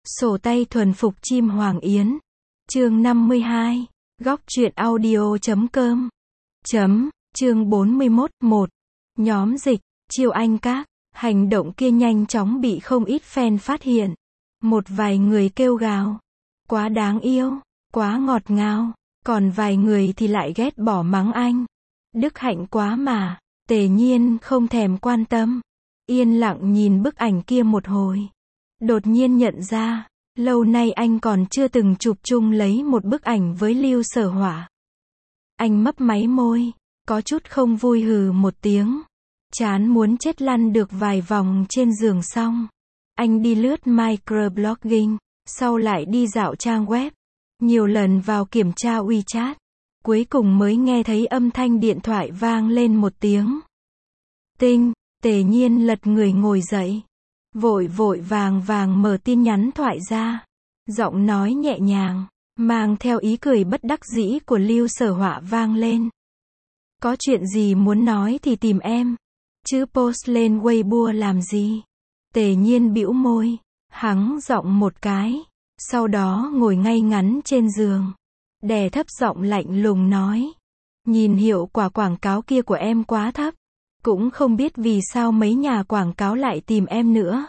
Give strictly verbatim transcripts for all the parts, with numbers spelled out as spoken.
Sổ tay thuần phục chim hoàng yến. Chương năm mươi hai. Góc truyện audio chấm com. Chấm, chương bốn mươi mốt, một. Nhóm dịch, chiêu anh các. Hành động kia nhanh chóng bị không ít fan phát hiện. Một vài người kêu gào. Quá đáng yêu, quá ngọt ngào. Còn vài người thì lại ghét bỏ mắng anh. Đức hạnh quá mà. Tề Nhiên không thèm quan tâm. Yên lặng nhìn bức ảnh kia một hồi. Đột nhiên nhận ra, lâu nay anh còn chưa từng chụp chung lấy một bức ảnh với Lưu Sở Họa. Anh mấp máy môi, có chút không vui hừ một tiếng. Chán muốn chết lăn được vài vòng trên giường xong. Anh đi lướt microblogging, sau lại đi dạo trang web. Nhiều lần vào kiểm tra WeChat. Cuối cùng mới nghe thấy âm thanh điện thoại vang lên một tiếng. Tinh, Tề Nhiên lật người ngồi dậy. Vội vội vàng vàng mở tin nhắn thoại ra. Giọng nói nhẹ nhàng, mang theo ý cười bất đắc dĩ của Lưu Sở Họa vang lên. Có chuyện gì muốn nói thì tìm em. Chứ post lên Weibo làm gì? Tề Nhiên bĩu môi, hắng giọng một cái. Sau đó ngồi ngay ngắn trên giường. Đè thấp giọng lạnh lùng nói. Nhìn hiệu quả quảng cáo kia của em quá thấp. Cũng không biết vì sao mấy nhà quảng cáo lại tìm em nữa.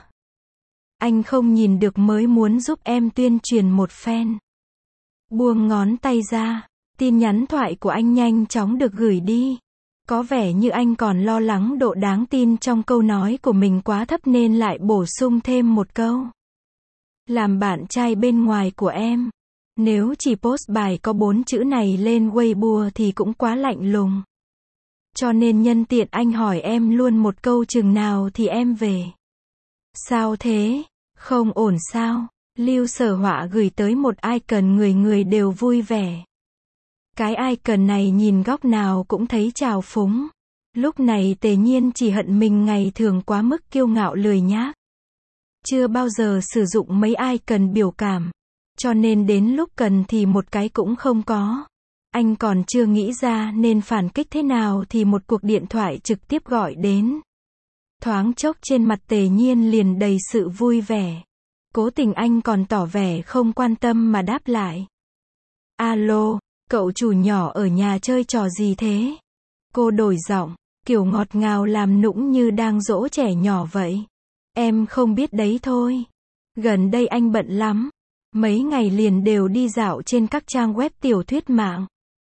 Anh không nhìn được mới muốn giúp em tuyên truyền một phen. Buông ngón tay ra, tin nhắn thoại của anh nhanh chóng được gửi đi. Có vẻ như anh còn lo lắng độ đáng tin trong câu nói của mình quá thấp nên lại bổ sung thêm một câu. Làm bạn trai bên ngoài của em. Nếu chỉ post bài có bốn chữ này lên Weibo thì cũng quá lạnh lùng. Cho nên nhân tiện anh hỏi em luôn một câu chừng nào thì em về. Sao thế? Không ổn sao? Lưu Sở Họa gửi tới một icon người người đều vui vẻ. Cái icon này nhìn góc nào cũng thấy trào phúng. Lúc này Tề Nhiên chỉ hận mình ngày thường quá mức kiêu ngạo lười nhác. Chưa bao giờ sử dụng mấy icon biểu cảm. Cho nên đến lúc cần thì một cái cũng không có. Anh còn chưa nghĩ ra nên phản kích thế nào thì một cuộc điện thoại trực tiếp gọi đến. Thoáng chốc trên mặt Tề Nhiên liền đầy sự vui vẻ. Cố tình anh còn tỏ vẻ không quan tâm mà đáp lại. Alo, cậu chủ nhỏ ở nhà chơi trò gì thế? Cô đổi giọng, kiểu ngọt ngào làm nũng như đang dỗ trẻ nhỏ vậy. Em không biết đấy thôi. Gần đây anh bận lắm. Mấy ngày liền đều đi dạo trên các trang web tiểu thuyết mạng.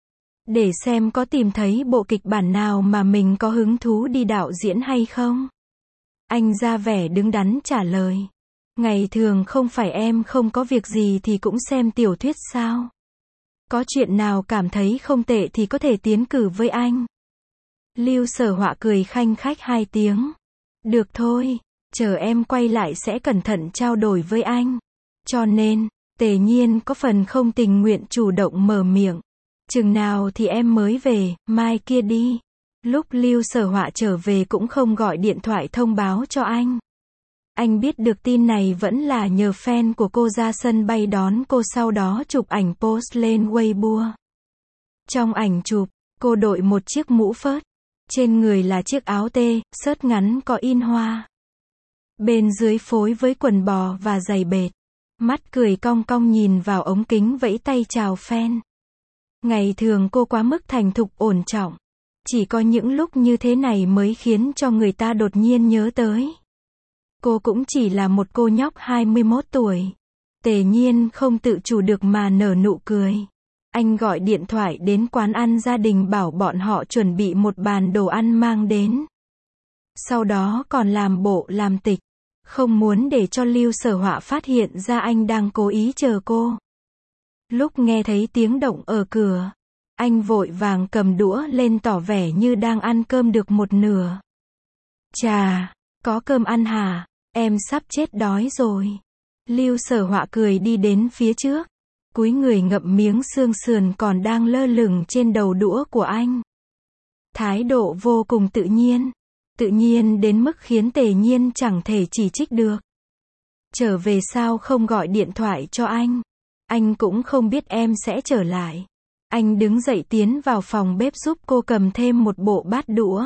Để xem có tìm thấy bộ kịch bản nào mà mình có hứng thú đi đạo diễn hay không. Anh ra vẻ đứng đắn trả lời. Ngày thường không phải em không có việc gì thì cũng xem tiểu thuyết sao? Có chuyện nào cảm thấy không tệ thì có thể tiến cử với anh. Lưu Sở Họa cười khanh khách hai tiếng. Được thôi, chờ em quay lại sẽ cẩn thận trao đổi với anh. Cho nên, Tề Nhiên có phần không tình nguyện chủ động mở miệng. Chừng nào thì em mới về, mai kia đi. Lúc Lưu Sở Họa trở về cũng không gọi điện thoại thông báo cho anh. Anh biết được tin này vẫn là nhờ fan của cô ra sân bay đón cô sau đó chụp ảnh post lên Weibo. Trong ảnh chụp, cô đội một chiếc mũ phớt. Trên người là chiếc áo tê, xớt ngắn có in hoa. Bên dưới phối với quần bò và giày bệt. Mắt cười cong cong nhìn vào ống kính vẫy tay chào fan. Ngày thường cô quá mức thành thục ổn trọng. Chỉ có những lúc như thế này mới khiến cho người ta đột nhiên nhớ tới. Cô cũng chỉ là một cô nhóc hai mươi mốt tuổi. Tề Nhiên không tự chủ được mà nở nụ cười. Anh gọi điện thoại đến quán ăn gia đình bảo bọn họ chuẩn bị một bàn đồ ăn mang đến. Sau đó còn làm bộ làm tịch. Không muốn để cho Lưu Sở Họa phát hiện ra anh đang cố ý chờ cô. Lúc nghe thấy tiếng động ở cửa, anh vội vàng cầm đũa lên tỏ vẻ như đang ăn cơm được một nửa. Chà, có cơm ăn hả? Em sắp chết đói rồi. Lưu Sở Họa cười đi đến phía trước. Cúi người ngậm miếng xương sườn còn đang lơ lửng trên đầu đũa của anh. Thái độ vô cùng tự nhiên. Tự nhiên đến mức khiến Tề Nhiên chẳng thể chỉ trích được. Trở về sao không gọi điện thoại cho anh? Anh cũng không biết em sẽ trở lại. Anh đứng dậy tiến vào phòng bếp giúp cô cầm thêm một bộ bát đũa.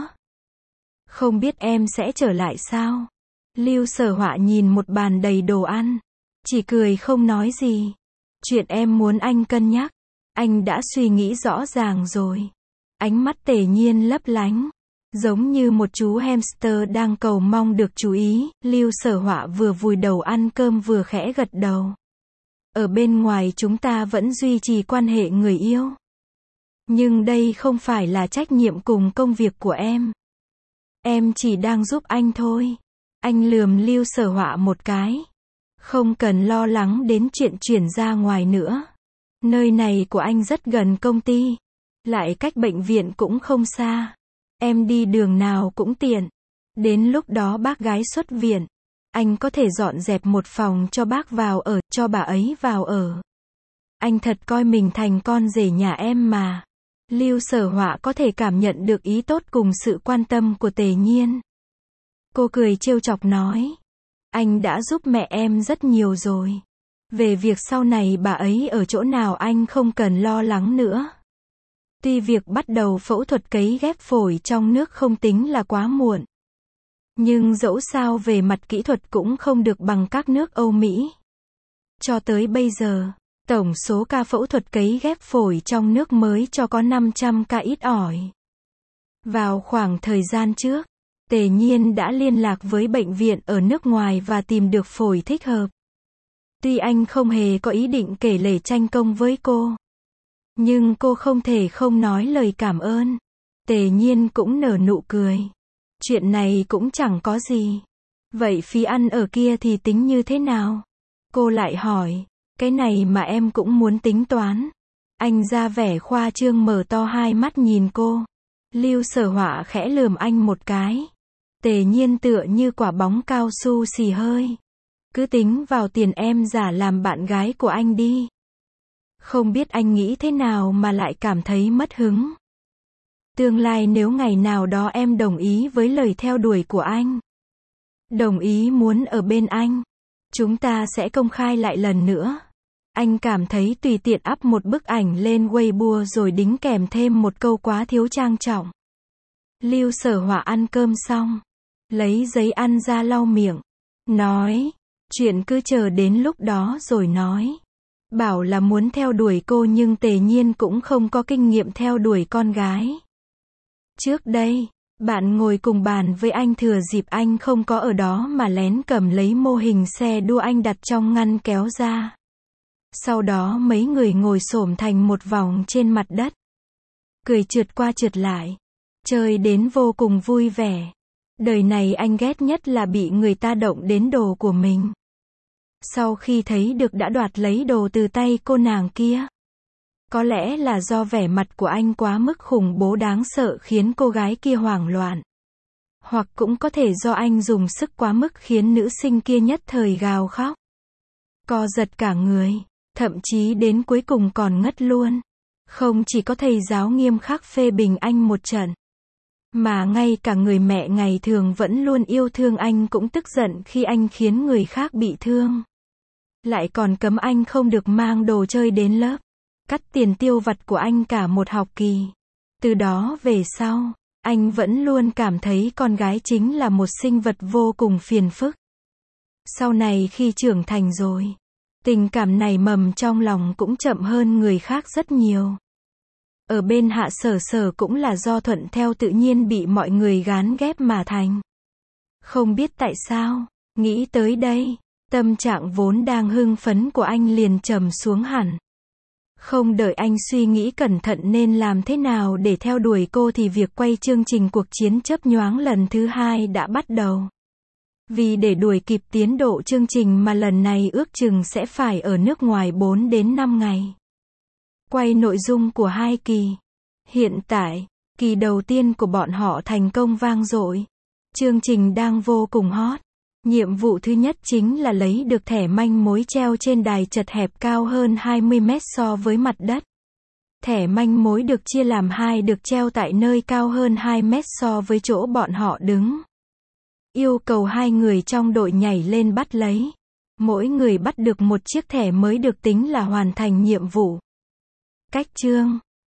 Không biết em sẽ trở lại sao? Lưu Sở Họa nhìn một bàn đầy đồ ăn. chỉ cười không nói gì. Chuyện em muốn anh cân nhắc, anh đã suy nghĩ rõ ràng rồi. Ánh mắt Tề Nhiên lấp lánh, giống như một chú hamster đang cầu mong được chú ý. Lưu Sở Họa vừa vùi đầu ăn cơm vừa khẽ gật đầu. Ở bên ngoài chúng ta vẫn duy trì quan hệ người yêu. Nhưng đây không phải là trách nhiệm cùng công việc của em. Em chỉ đang giúp anh thôi. Anh lườm Lưu Sở Họa một cái. Không cần lo lắng đến chuyện chuyển ra ngoài nữa. Nơi này của anh rất gần công ty. Lại cách bệnh viện cũng không xa. Em đi đường nào cũng tiện. Đến lúc đó bác gái xuất viện, anh có thể dọn dẹp một phòng cho bác vào ở, cho bà ấy vào ở. Anh thật coi mình thành con rể nhà em mà. Lưu Sở Họa có thể cảm nhận được ý tốt cùng sự quan tâm của Tề Nhiên. Cô cười trêu chọc nói. Anh đã giúp mẹ em rất nhiều rồi. Về việc sau này bà ấy ở chỗ nào anh không cần lo lắng nữa. Tuy việc bắt đầu phẫu thuật cấy ghép phổi trong nước không tính là quá muộn. Nhưng dẫu sao về mặt kỹ thuật cũng không được bằng các nước Âu Mỹ. Cho tới bây giờ, tổng số ca phẫu thuật cấy ghép phổi trong nước mới cho có năm trăm ca ít ỏi. Vào khoảng thời gian trước, Tề Nhiên đã liên lạc với bệnh viện ở nước ngoài và tìm được phổi thích hợp. Tuy anh không hề có ý định kể lể tranh công với cô, nhưng cô không thể không nói lời cảm ơn. Tề Nhiên cũng nở nụ cười. Chuyện này cũng chẳng có gì. Vậy phí ăn ở kia thì tính như thế nào? Cô lại hỏi. Cái này mà em cũng muốn tính toán. Anh ra vẻ khoa trương mở to hai mắt nhìn cô. Lưu Sở Họa khẽ lườm anh một cái. Tề Nhiên tựa như quả bóng cao su xì hơi. Cứ tính vào tiền em giả làm bạn gái của anh đi. Không biết anh nghĩ thế nào mà lại cảm thấy mất hứng. Tương lai nếu ngày nào đó em đồng ý với lời theo đuổi của anh, đồng ý muốn ở bên anh, chúng ta sẽ công khai lại lần nữa. Anh cảm thấy tùy tiện up một bức ảnh lên Weibo rồi đính kèm thêm một câu quá thiếu trang trọng. Lưu Sở Họa ăn cơm xong, lấy giấy ăn ra lau miệng, nói, chuyện cứ chờ đến lúc đó rồi nói. Bảo là muốn theo đuổi cô nhưng Tề Nhiên cũng không có kinh nghiệm theo đuổi con gái. Trước đây, bạn ngồi cùng bàn với anh thừa dịp anh không có ở đó mà lén cầm lấy mô hình xe đua anh đặt trong ngăn kéo ra. Sau đó mấy người ngồi xổm thành một vòng trên mặt đất. Cười trượt qua trượt lại. Chơi đến vô cùng vui vẻ. Đời này anh ghét nhất là bị người ta động đến đồ của mình. Sau khi thấy được đã đoạt lấy đồ từ tay cô nàng kia. Có lẽ là do vẻ mặt của anh quá mức khủng bố đáng sợ khiến cô gái kia hoảng loạn. Hoặc cũng có thể do anh dùng sức quá mức khiến nữ sinh kia nhất thời gào khóc. Co giật cả người, thậm chí đến cuối cùng còn ngất luôn. Không chỉ có thầy giáo nghiêm khắc phê bình anh một trận, mà ngay cả người mẹ ngày thường vẫn luôn yêu thương anh cũng tức giận khi anh khiến người khác bị thương. Lại còn cấm anh không được mang đồ chơi đến lớp. Cắt tiền tiêu vặt của anh cả một học kỳ. Từ đó về sau, anh vẫn luôn cảm thấy con gái chính là một sinh vật vô cùng phiền phức. Sau này khi trưởng thành rồi, tình cảm này mầm trong lòng cũng chậm hơn người khác rất nhiều. Ở bên Hạ Sở Sở cũng là do thuận theo tự nhiên bị mọi người gán ghép mà thành. Không biết tại sao, nghĩ tới đây, tâm trạng vốn đang hưng phấn của anh liền trầm xuống hẳn. Không đợi anh suy nghĩ cẩn thận nên làm thế nào để theo đuổi cô thì việc quay chương trình cuộc chiến chớp nhoáng lần thứ hai đã bắt đầu. Vì để đuổi kịp tiến độ chương trình mà lần này ước chừng sẽ phải ở nước ngoài bốn đến năm ngày. Quay nội dung của hai kỳ. Hiện tại, kỳ đầu tiên của bọn họ thành công vang dội. Chương trình đang vô cùng hot. Nhiệm vụ thứ nhất chính là lấy được thẻ manh mối treo trên đài chật hẹp cao hơn hai mươi mét so với mặt đất. Thẻ manh mối được chia làm hai được treo tại nơi cao hơn hai mét so với chỗ bọn họ đứng. Yêu cầu hai người trong đội nhảy lên bắt lấy. Mỗi người bắt được một chiếc thẻ mới được tính là hoàn thành nhiệm vụ. Cách chương